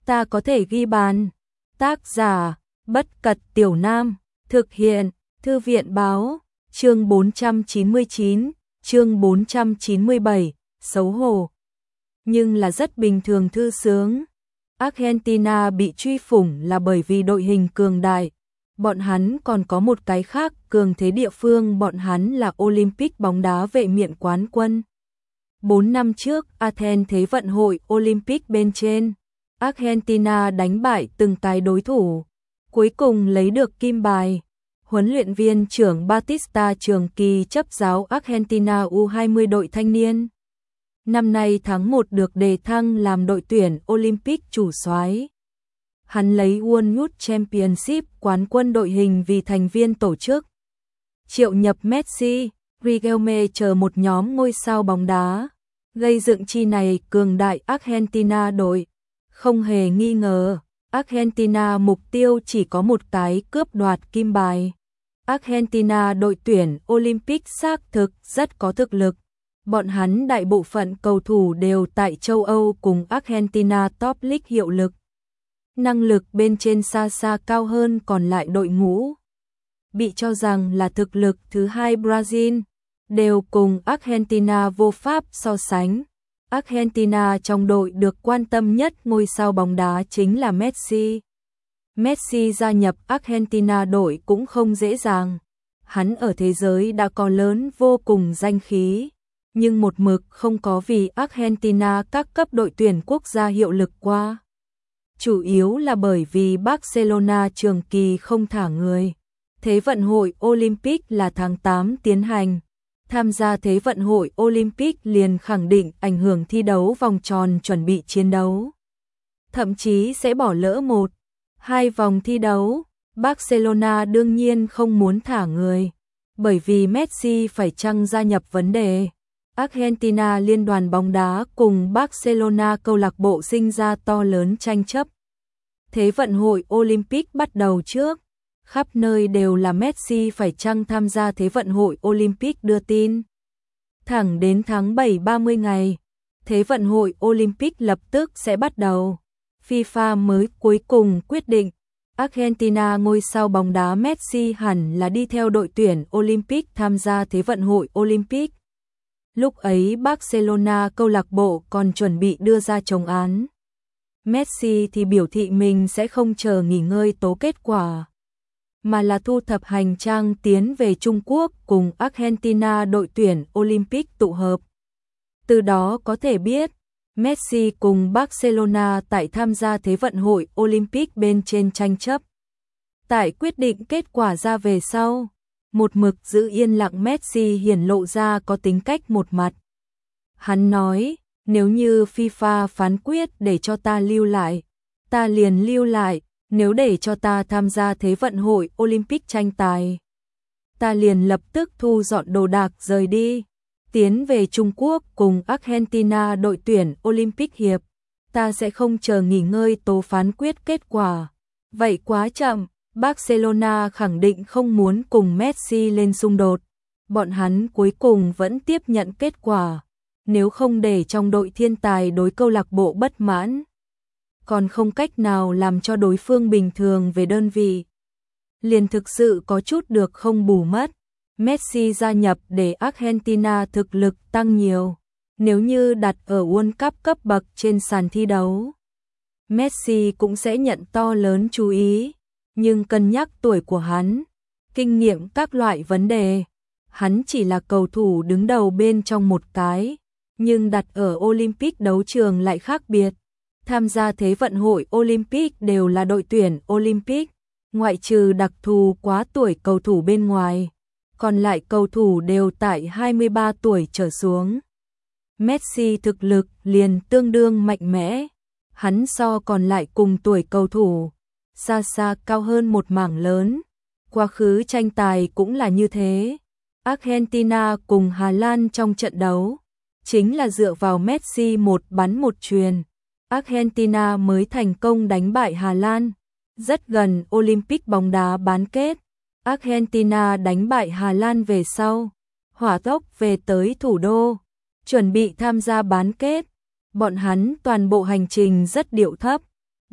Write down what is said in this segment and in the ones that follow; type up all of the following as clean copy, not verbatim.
ta có thể ghi bàn. Tác giả, Bất Cật Tiểu Nam, thực hiện, Thư viện báo, chương 499, chương 497, xấu hổ. Nhưng là rất bình thường thư sướng. Argentina bị truy phủng là bởi vì đội hình cường đại. Bọn hắn còn có một cái khác, cường thế địa phương, bọn hắn là Olympic bóng đá vệ miện quán quân. 4 năm trước, Athens Thế vận hội Olympic bên trên, Argentina đánh bại từng cái đối thủ, cuối cùng lấy được kim bài. Huấn luyện viên trưởng Batista trường kỳ chấp giáo Argentina U20 đội thanh niên. Năm nay tháng 1 được đề thăng làm đội tuyển Olympic chủ soái. Hắn lấy World Youth Championship quán quân đội hình vì thành viên tổ chức. Triệu nhập Messi, Riquelme chờ một nhóm ngôi sao bóng đá, gây dựng chi này cường đại Argentina đội. Không hề nghi ngờ, Argentina mục tiêu chỉ có một cái, cướp đoạt kim bài. Argentina đội tuyển Olympic xác thực rất có thực lực. Bọn hắn đại bộ phận cầu thủ đều tại châu Âu cùng Argentina Top League hiệu lực. Năng lực bên trên xa xa cao hơn còn lại đội ngũ. Bị cho rằng là thực lực thứ hai Brazil, đều cùng Argentina vô pháp so sánh. Argentina trong đội được quan tâm nhất ngôi sao bóng đá chính là Messi. Messi gia nhập Argentina đội cũng không dễ dàng. Hắn ở thế giới đã có lớn vô cùng danh khí, nhưng một mực không có vì Argentina các cấp đội tuyển quốc gia hiệu lực qua. Chủ yếu là bởi vì Barcelona trường kỳ không thả người. Thế vận hội Olympic là tháng 8 tiến hành. Tham gia Thế vận hội Olympic liền khẳng định ảnh hưởng thi đấu vòng tròn chuẩn bị chiến đấu. Thậm chí sẽ bỏ lỡ 1-2 vòng thi đấu. Barcelona đương nhiên không muốn thả người, bởi vì Messi phải chăng gia nhập vấn đề. Argentina liên đoàn bóng đá cùng Barcelona câu lạc bộ sinh ra to lớn tranh chấp. Thế vận hội Olympic bắt đầu trước, khắp nơi đều là Messi phải chăng tham gia Thế vận hội Olympic đưa tin. Thẳng đến tháng 7 30 ngày, Thế vận hội Olympic lập tức sẽ bắt đầu. FIFA mới cuối cùng quyết định, Argentina ngôi sao bóng đá Messi hẳn là đi theo đội tuyển Olympic tham gia Thế vận hội Olympic. Lúc ấy Barcelona câu lạc bộ còn chuẩn bị đưa ra chống án. Messi thì biểu thị mình sẽ không chờ nghỉ ngơi tố kết quả, mà là thu thập hành trang tiến về Trung Quốc cùng Argentina đội tuyển Olympic tụ hợp. Từ đó có thể biết, Messi cùng Barcelona tại tham gia Thế vận hội Olympic bên trên tranh chấp. Tại quyết định kết quả ra về sau, một mực giữ yên lặng Messi hiển lộ ra có tính cách một mặt. Hắn nói, nếu như FIFA phán quyết để cho ta lưu lại, ta liền lưu lại, nếu để cho ta tham gia Thế vận hội Olympic tranh tài, ta liền lập tức thu dọn đồ đạc rời đi, tiến về Trung Quốc cùng Argentina đội tuyển Olympic hiệp, ta sẽ không chờ nghỉ ngơi tố phán quyết kết quả. Vậy quá chậm. Barcelona khẳng định không muốn cùng Messi lên xung đột. Bọn hắn cuối cùng vẫn tiếp nhận kết quả. Nếu không để trong đội thiên tài đối câu lạc bộ bất mãn, còn không cách nào làm cho đối phương bình thường về đơn vị, liền thực sự có chút được không bù mất. Messi gia nhập để Argentina thực lực tăng nhiều. Nếu như đặt ở World Cup cấp bậc trên sàn thi đấu, Messi cũng sẽ nhận to lớn chú ý. Nhưng cân nhắc tuổi của hắn, kinh nghiệm các loại vấn đề, hắn chỉ là cầu thủ đứng đầu bên trong một cái, nhưng đặt ở Olympic đấu trường lại khác biệt. Tham gia Thế vận hội Olympic đều là đội tuyển Olympic, ngoại trừ đặc thù quá tuổi cầu thủ bên ngoài, còn lại cầu thủ đều tại 23 tuổi trở xuống. Messi thực lực liền tương đương mạnh mẽ, hắn so còn lại cùng tuổi cầu thủ xa xa cao hơn một mảng lớn. Quá khứ tranh tài cũng là như thế. Argentina cùng Hà Lan trong trận đấu, chính là dựa vào Messi một bắn một chuyền, Argentina mới thành công đánh bại Hà Lan. Rất gần Olympic bóng đá bán kết, Argentina đánh bại Hà Lan về sau, hỏa tốc về tới thủ đô, chuẩn bị tham gia bán kết. Bọn hắn toàn bộ hành trình rất điệu thấp,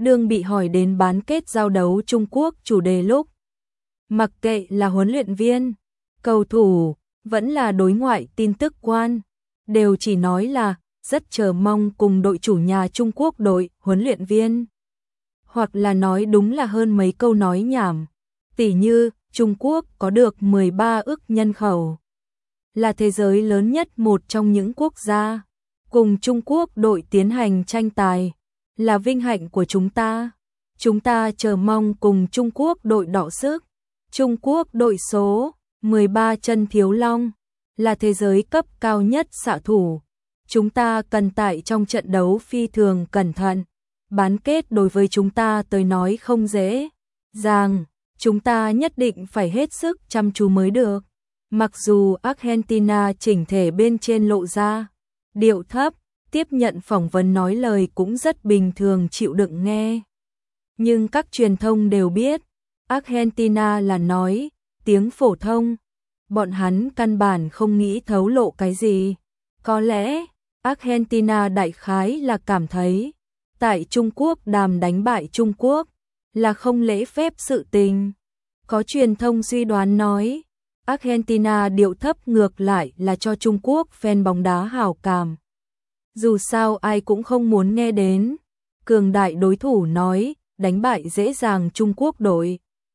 Đương bị hỏi đến bán kết giao đấu Trung Quốc chủ đề lúc, mặc kệ là huấn luyện viên, cầu thủ, vẫn là đối ngoại tin tức quan, đều chỉ nói là rất chờ mong cùng đội chủ nhà Trung Quốc đội huấn luyện viên. Hoặc là nói đúng là hơn mấy câu nói nhảm, tỉ như Trung Quốc có được 13 ức nhân khẩu, là thế giới lớn nhất một trong những quốc gia, cùng Trung Quốc đội tiến hành tranh tài, là vinh hạnh của chúng ta chờ mong cùng Trung Quốc đội đọ sức, Trung Quốc đội số 13 Chân Thiếu Long, là thế giới cấp cao nhất xạ thủ, chúng ta cần tại trong trận đấu phi thường cẩn thận, bán kết đối với chúng ta tới nói không dễ dàng, chúng ta nhất định phải hết sức chăm chú mới được. Mặc dù Argentina chỉnh thể bên trên lộ ra điệu thấp, tiếp nhận phỏng vấn nói lời cũng rất bình thường chịu đựng nghe. Nhưng các truyền thông đều biết, Argentina là nói tiếng phổ thông, bọn hắn căn bản không nghĩ thấu lộ cái gì. Có lẽ, Argentina đại khái là cảm thấy, tại Trung Quốc đàm đánh bại Trung Quốc, là không lễ phép sự tình. Có truyền thông suy đoán nói, Argentina điệu thấp ngược lại là cho Trung Quốc fan bóng đá hảo cảm. Dù sao ai cũng không muốn nghe đến cường đại đối thủ nói đánh bại dễ dàng Trung Quốc đội.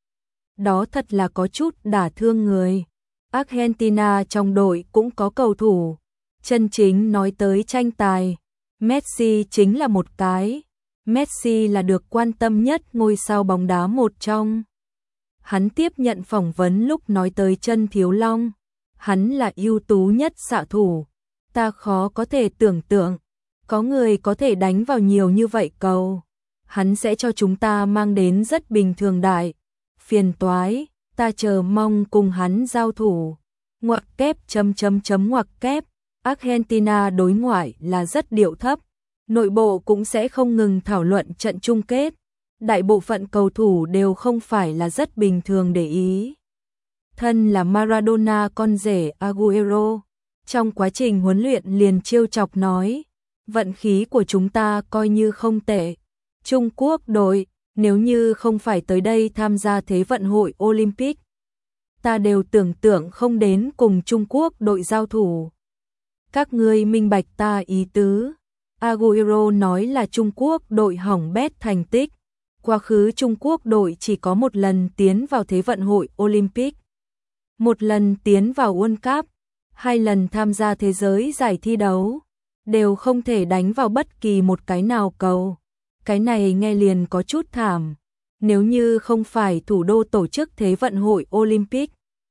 Đó thật là có chút đả thương người. Argentina trong đội cũng có cầu thủ. Chân chính nói tới tranh tài, Messi chính là một cái. Messi là được quan tâm nhất ngôi sao bóng đá một trong. Hắn tiếp nhận phỏng vấn lúc nói tới Chân Thiếu Long. Hắn là ưu tú nhất xạ thủ. Ta khó có thể tưởng tượng, có người có thể đánh vào nhiều như vậy cầu. Hắn sẽ cho chúng ta mang đến rất bình thường đại phiền toái, ta chờ mong cùng hắn giao thủ. Ngoặc kép ngoặc kép, Argentina đối ngoại là rất điệu thấp, nội bộ cũng sẽ không ngừng thảo luận trận chung kết. Đại bộ phận cầu thủ đều không phải là rất bình thường để ý. Thân là Maradona con rể Agüero, trong quá trình huấn luyện liền trêu chọc nói, vận khí của chúng ta coi như không tệ. Trung Quốc đội, nếu như không phải tới đây tham gia Thế vận hội Olympic, ta đều tưởng tượng không đến cùng Trung Quốc đội giao thủ. Các ngươi minh bạch ta ý tứ. Agüero nói là Trung Quốc đội hỏng bét thành tích. Quá khứ Trung Quốc đội chỉ có một lần tiến vào Thế vận hội Olympic, một lần tiến vào World Cup, 2 lần tham gia thế giới giải thi đấu, đều không thể đánh vào bất kỳ một cái nào cầu. Cái này nghe liền có chút thảm. Nếu như không phải thủ đô tổ chức Thế vận hội Olympic,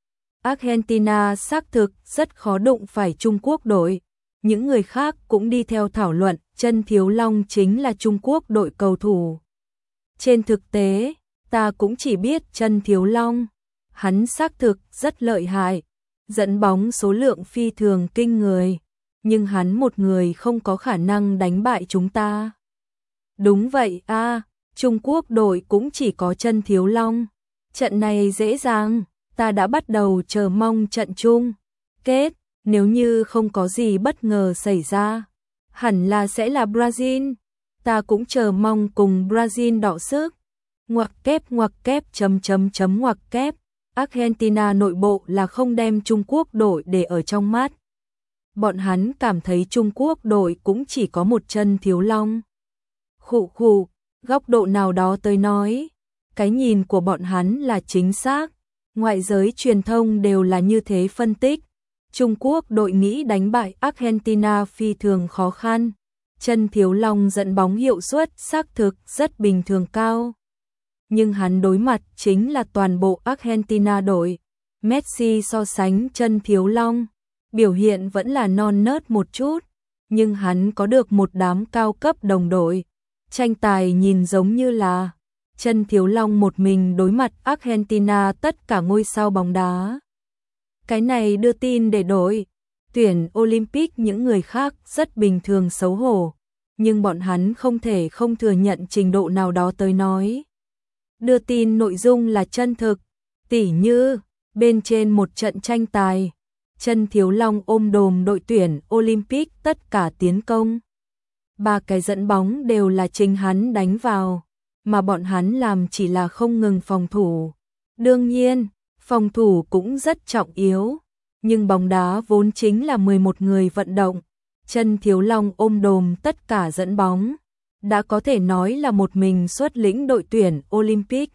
Argentina xác thực rất khó đụng phải Trung Quốc đội. Những người khác cũng đi theo thảo luận Chân Thiếu Long chính là Trung Quốc đội cầu thủ. Trên thực tế, ta cũng chỉ biết Chân Thiếu Long. Hắn xác thực rất lợi hại, dẫn bóng số lượng phi thường kinh người, nhưng hắn một người không có khả năng đánh bại chúng ta. Đúng vậy a, Trung Quốc đội cũng chỉ có Chân Thiếu Long. Trận này dễ dàng, ta đã bắt đầu chờ mong trận chung kết, nếu như không có gì bất ngờ xảy ra, hẳn là sẽ là Brazil. Ta cũng chờ mong cùng Brazil đọ sức. Ngoặc kép ngoặc kép. Argentina nội bộ là không đem Trung Quốc đội để ở trong mắt. Bọn hắn cảm thấy Trung Quốc đội cũng chỉ có một Chân Thiếu Long. Khụ, góc độ nào đó tới nói, cái nhìn của bọn hắn là chính xác. Ngoại giới truyền thông đều là như thế phân tích. Trung Quốc đội nghĩ đánh bại Argentina phi thường khó khăn. Chân Thiếu Long dẫn bóng hiệu suất xác thực rất bình thường cao. Nhưng hắn đối mặt chính là toàn bộ Argentina đội. Messi so sánh Chân Thiếu Long, biểu hiện vẫn là non nớt một chút, nhưng hắn có được một đám cao cấp đồng đội. Tranh tài nhìn giống như là Chân Thiếu Long một mình đối mặt Argentina tất cả ngôi sao bóng đá. Cái này đưa tin để đội tuyển Olympic những người khác rất bình thường xấu hổ, nhưng bọn hắn không thể không thừa nhận trình độ nào đó tới nói. Đưa tin nội dung là chân thực, tỉ như bên trên một trận tranh tài, Chân Thiếu Long ôm đồm đội tuyển Olympic tất cả tiến công. 3 cái dẫn bóng đều là chính hắn đánh vào. mà bọn hắn làm chỉ là không ngừng phòng thủ. Đương nhiên, phòng thủ cũng rất trọng yếu, nhưng bóng đá vốn chính là 11 người vận động, Chân Thiếu Long ôm đồm tất cả dẫn bóng, đã có thể nói là một mình xuất lĩnh đội tuyển Olympic.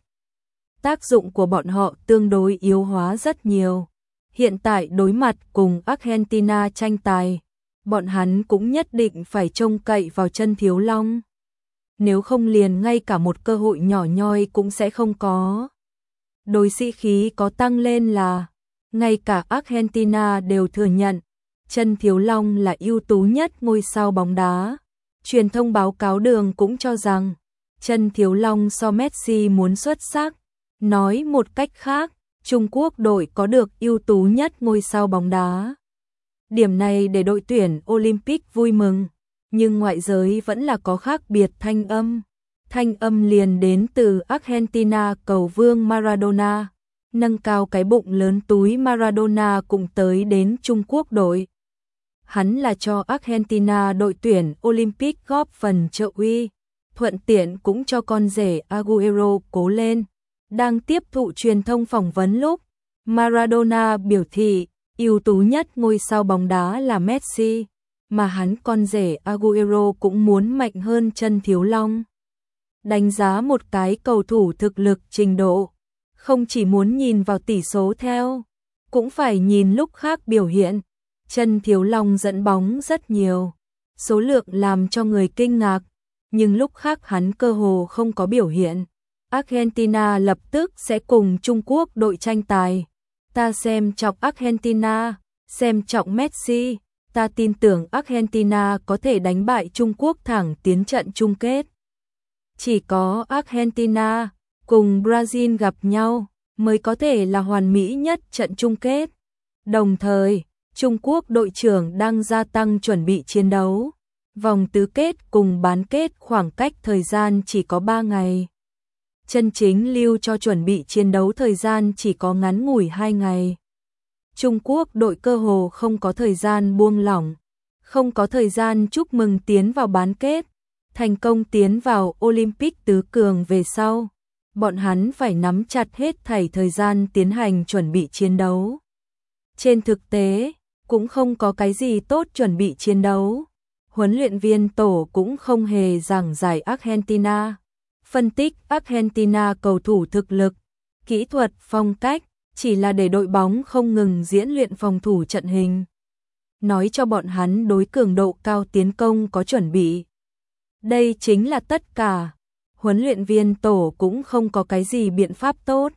Tác dụng của bọn họ tương đối yếu hóa rất nhiều. Hiện tại đối mặt cùng Argentina tranh tài, bọn hắn cũng nhất định phải trông cậy vào Chân Thiếu Long. Nếu không liền ngay cả một cơ hội nhỏ nhoi cũng sẽ không có. Đối sĩ khí có tăng lên là, ngay cả Argentina đều thừa nhận, Chân Thiếu Long là ưu tú nhất ngôi sao bóng đá. Truyền thông báo cáo đường cũng cho rằng, Chân Thiếu Long so Messi muốn xuất sắc. Nói một cách khác, Trung Quốc đội có được ưu tú nhất ngôi sao bóng đá. Điểm này để đội tuyển Olympic vui mừng, nhưng ngoại giới vẫn là có khác biệt thanh âm. Thanh âm liền đến từ Argentina cầu vương Maradona, nâng cao cái bụng lớn túi Maradona cũng tới đến Trung Quốc đội. Hắn là cho Argentina đội tuyển Olympic góp phần trợ uy, thuận tiện cũng cho con rể Agüero cố lên. Đang tiếp thụ truyền thông phỏng vấn lúc, Maradona biểu thị ưu tú nhất ngôi sao bóng đá là Messi, mà hắn con rể Agüero cũng muốn mạnh hơn Chân Thiếu Long. Đánh giá một cái cầu thủ thực lực trình độ, không chỉ muốn nhìn vào tỷ số theo, cũng phải nhìn lúc khác biểu hiện. Chân Thiếu Long dẫn bóng rất nhiều, số lượng làm cho người kinh ngạc, nhưng lúc khác hắn cơ hồ không có biểu hiện. Argentina lập tức sẽ cùng Trung Quốc đội tranh tài. Ta xem trọng Argentina, xem trọng Messi, ta tin tưởng Argentina có thể đánh bại Trung Quốc thẳng tiến trận chung kết. Chỉ có Argentina cùng Brazil gặp nhau mới có thể là hoàn mỹ nhất trận chung kết. Đồng thời, Trung Quốc đội trưởng đang gia tăng chuẩn bị chiến đấu. Vòng tứ kết cùng bán kết khoảng cách thời gian chỉ có 3 ngày. Chân chính lưu cho chuẩn bị chiến đấu thời gian chỉ có ngắn ngủi 2 ngày. Trung Quốc đội cơ hồ không có thời gian buông lỏng, không có thời gian chúc mừng tiến vào bán kết, thành công tiến vào Olympic tứ cường về sau. Bọn hắn phải nắm chặt hết thảy thời gian tiến hành chuẩn bị chiến đấu. Trên thực tế, cũng không có cái gì tốt chuẩn bị chiến đấu. Huấn luyện viên tổ cũng không hề giảng giải Argentina. Phân tích Argentina cầu thủ thực lực, kỹ thuật, phong cách, chỉ là để đội bóng không ngừng diễn luyện phòng thủ trận hình. Nói cho bọn hắn đối cường độ cao tiến công có chuẩn bị. Đây chính là tất cả. Huấn luyện viên tổ cũng không có cái gì biện pháp tốt.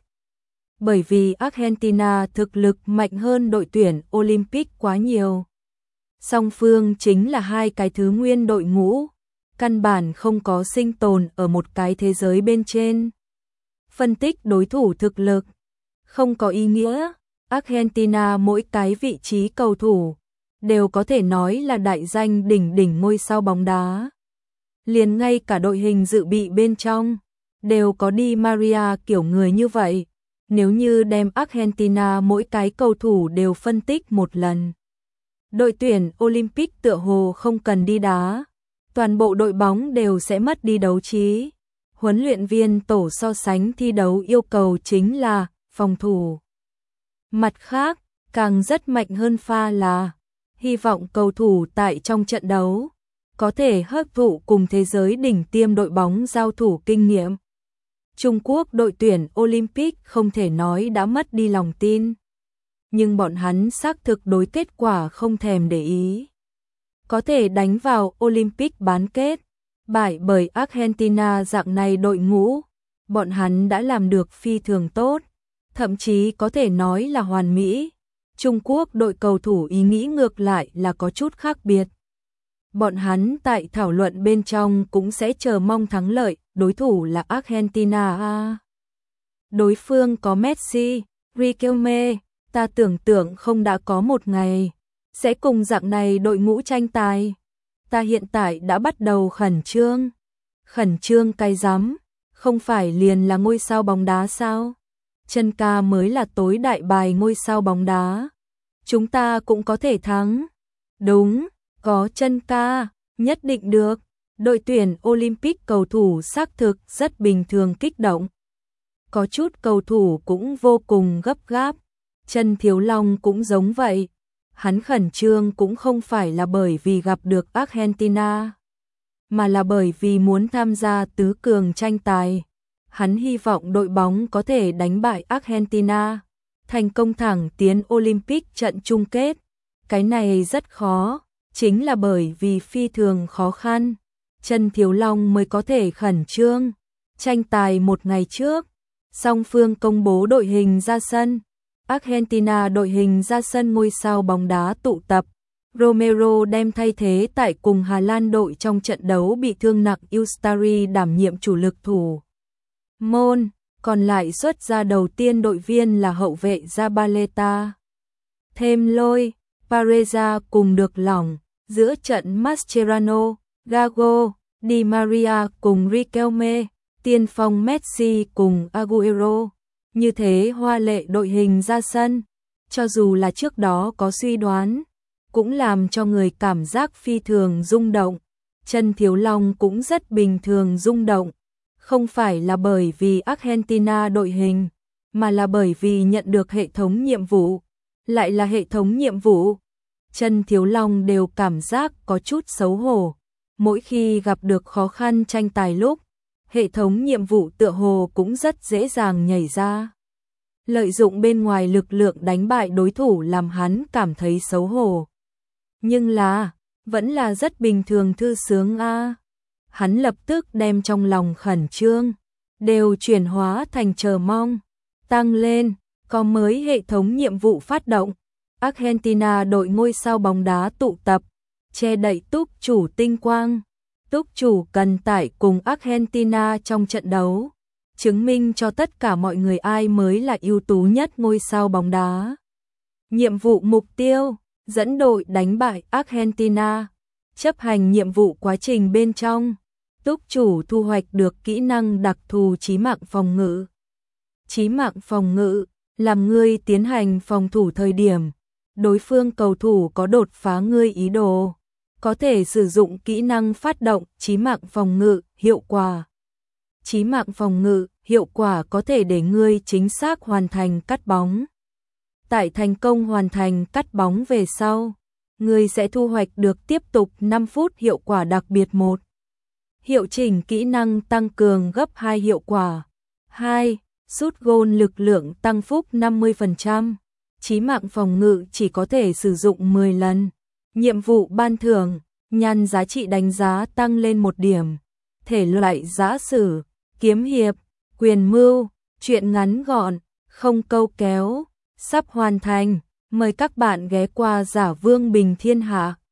Bởi vì Argentina thực lực mạnh hơn đội tuyển Olympic quá nhiều. Song phương chính là hai cái thứ nguyên đội ngũ, căn bản không có sinh tồn ở một cái thế giới bên trên. Phân tích đối thủ thực lực không có ý nghĩa. Argentina mỗi cái vị trí cầu thủ đều có thể nói là đại danh đỉnh đỉnh ngôi sao bóng đá. Liền ngay cả đội hình dự bị bên trong đều có Di Maria kiểu người như vậy. Nếu như đem Argentina mỗi cái cầu thủ đều phân tích một lần, đội tuyển Olympic tựa hồ không cần đi đá, toàn bộ đội bóng đều sẽ mất đi đấu trí. Huấn luyện viên tổ so sánh thi đấu yêu cầu chính là phòng thủ. Mặt khác, càng rất mạnh hơn pha là hy vọng cầu thủ tại trong trận đấu có thể hấp thụ cùng thế giới đỉnh tiêm đội bóng giao thủ kinh nghiệm. Trung Quốc đội tuyển Olympic không thể nói đã mất đi lòng tin, nhưng bọn hắn xác thực đối kết quả không thèm để ý. Có thể đánh vào Olympic bán kết, bại bởi Argentina dạng này đội ngũ, bọn hắn đã làm được phi thường tốt, thậm chí có thể nói là hoàn mỹ. Trung Quốc đội cầu thủ ý nghĩ ngược lại là có chút khác biệt. Bọn hắn tại thảo luận bên trong cũng sẽ chờ mong thắng lợi, đối thủ là Argentina. Đối phương có Messi, Riquelme, ta tưởng tượng không đã có một ngày sẽ cùng dạng này đội ngũ tranh tài. Ta hiện tại đã bắt đầu khẩn trương. Khẩn trương cái rắm, không phải liền là ngôi sao bóng đá sao? Chân ca mới là tối đại bài ngôi sao bóng đá. Chúng ta cũng có thể thắng. Đúng, có chân ca, nhất định được. Đội tuyển Olympic cầu thủ xác thực rất bình thường kích động. Có chút cầu thủ cũng vô cùng gấp gáp. Trần Thiếu Long cũng giống vậy. Hắn khẩn trương cũng không phải là bởi vì gặp được Argentina, mà là bởi vì muốn tham gia tứ cường tranh tài. Hắn hy vọng đội bóng có thể đánh bại Argentina, thành công thẳng tiến Olympic trận chung kết. Cái này rất khó, chính là bởi vì phi thường khó khăn, Trần Thiếu Long mới có thể khẩn trương. Tranh tài một ngày trước, song phương công bố đội hình ra sân. Argentina đội hình ra sân ngôi sao bóng đá tụ tập. Romero đem thay thế tại cùng Hà Lan đội trong trận đấu bị thương nặng Ustari đảm nhiệm chủ lực thủ môn, còn lại xuất ra đầu tiên đội viên là hậu vệ Zabaleta. Thêm Lôi, Pareza cùng được lỏng, giữa trận Mascherano, Gago, Di Maria cùng Riquelme, tiền phong Messi cùng Agüero. Như thế hoa lệ đội hình ra sân, cho dù là trước đó có suy đoán, cũng làm cho người cảm giác phi thường rung động. Trần Thiếu Long cũng rất bình thường rung động, không phải là bởi vì Argentina đội hình, mà là bởi vì nhận được hệ thống nhiệm vụ, lại là hệ thống nhiệm vụ. Trần Thiếu Long đều cảm giác có chút xấu hổ, mỗi khi gặp được khó khăn tranh tài lúc, hệ thống nhiệm vụ tựa hồ cũng rất dễ dàng nhảy ra. Lợi dụng bên ngoài lực lượng đánh bại đối thủ làm hắn cảm thấy xấu hổ. Nhưng là, vẫn là rất bình thường thư sướng a. Hắn lập tức đem trong lòng khẩn trương, đều chuyển hóa thành chờ mong. Tăng lên, có mới hệ thống nhiệm vụ phát động. Argentina đội ngôi sao bóng đá tụ tập, che đậy túc chủ tinh quang. Túc chủ cần tải cùng Argentina trong trận đấu, chứng minh cho tất cả mọi người ai mới là ưu tú nhất ngôi sao bóng đá. Nhiệm vụ mục tiêu, dẫn đội đánh bại Argentina. Chấp hành nhiệm vụ quá trình bên trong, túc chủ thu hoạch được kỹ năng đặc thù chí mạng phòng ngự. Chí mạng phòng ngự, làm ngươi tiến hành phòng thủ thời điểm đối phương cầu thủ có đột phá ngươi ý đồ, có thể sử dụng kỹ năng phát động chí mạng phòng ngự hiệu quả. Chí mạng phòng ngự hiệu quả có thể để ngươi chính xác hoàn thành cắt bóng. Tại thành công hoàn thành cắt bóng về sau, ngươi sẽ thu hoạch được tiếp tục 5 phút hiệu quả đặc biệt 1. Hiệu chỉnh kỹ năng tăng cường gấp 2 hiệu quả. 2. Sút gôn lực lượng tăng phúc 50%. Chí mạng phòng ngự chỉ có thể sử dụng 10 lần. Nhiệm vụ ban thưởng, nhan giá trị đánh giá tăng lên 1 điểm. Thể loại giả sử, kiếm hiệp, quyền mưu, truyện ngắn gọn, không câu kéo, sắp hoàn thành. Mời các bạn ghé qua Giả Vương Bình Thiên Hạ.